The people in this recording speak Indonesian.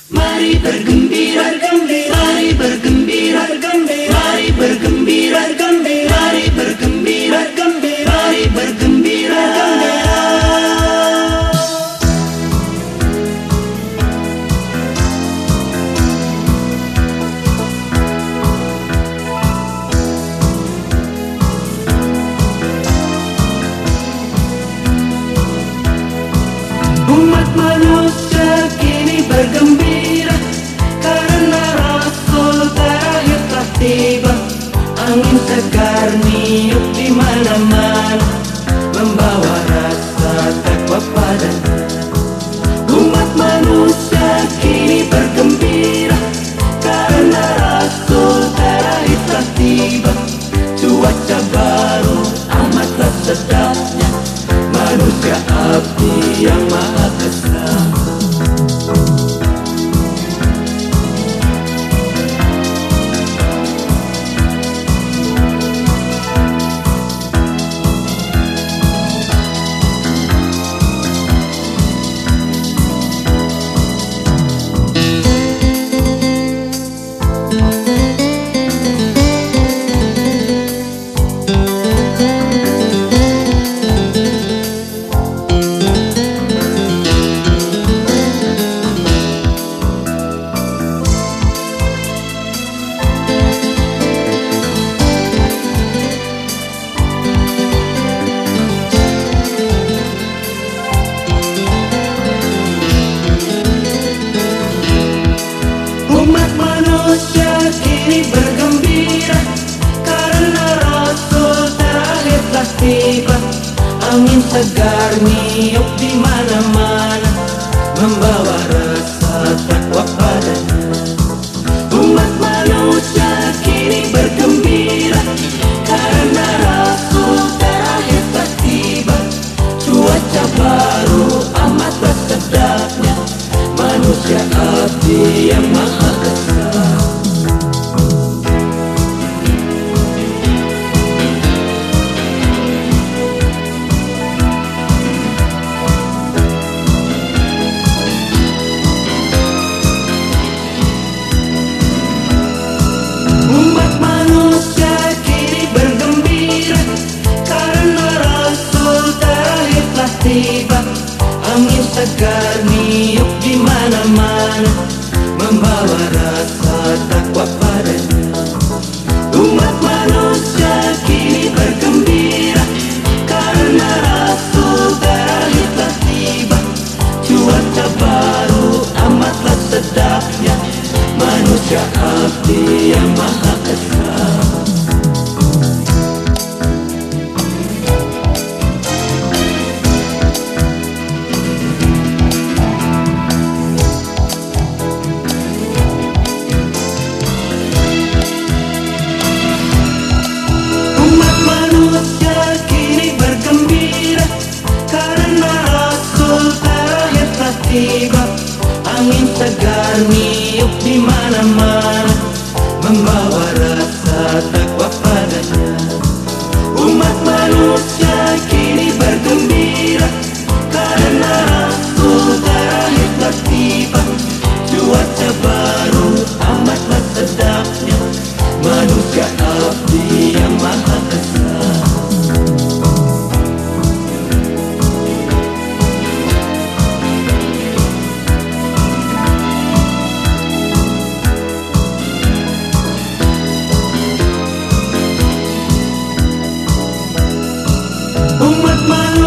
Mari bergembira, mari bergembira, mari bergembira, mari bergembira, mari bergembira. Umat manusia kini bergembira karena Rasul terakhir telah tiba. Angin segar niup di mana-mana, membawa rasa takwa padanya. Umat manusia kini bergembira karena Rasul terakhir telah tiba. Cuaca baru amatlah sedapnya, manusia abdi yang maha kesal. Umat manusia kini bergembira karena Rasul terakhir telah tiba. Angin segar niup di mana-mana, membawa rasa takwa padanya. Umat manusia kini bergembira karena Rasul terakhir telah tiba. Cuaca baru amatlah sedapnya, manusia abdi yang maha kesal. Umat manusia kini bergembira karena Rasul terakhir telah tiba. Angin segar niup di mana-mana, membawa rasa takwa padanya. Umat manusia kini bergembira karena Rasul terakhir telah tiba. Cuaca baru amatlah sedapnya, manusia abdi yang maha kesal. Umat manusia kini bergembira karena Rasul terakhir telah tiba. Angin segar niup di mana-mana, membawa rasa takwa padanya. Umat manusia kini bergembira karena Rasul terakhir telah tiba. Cuaca baru amatlah sedapnya, manusia abdi yang maha kesal. Umat manusia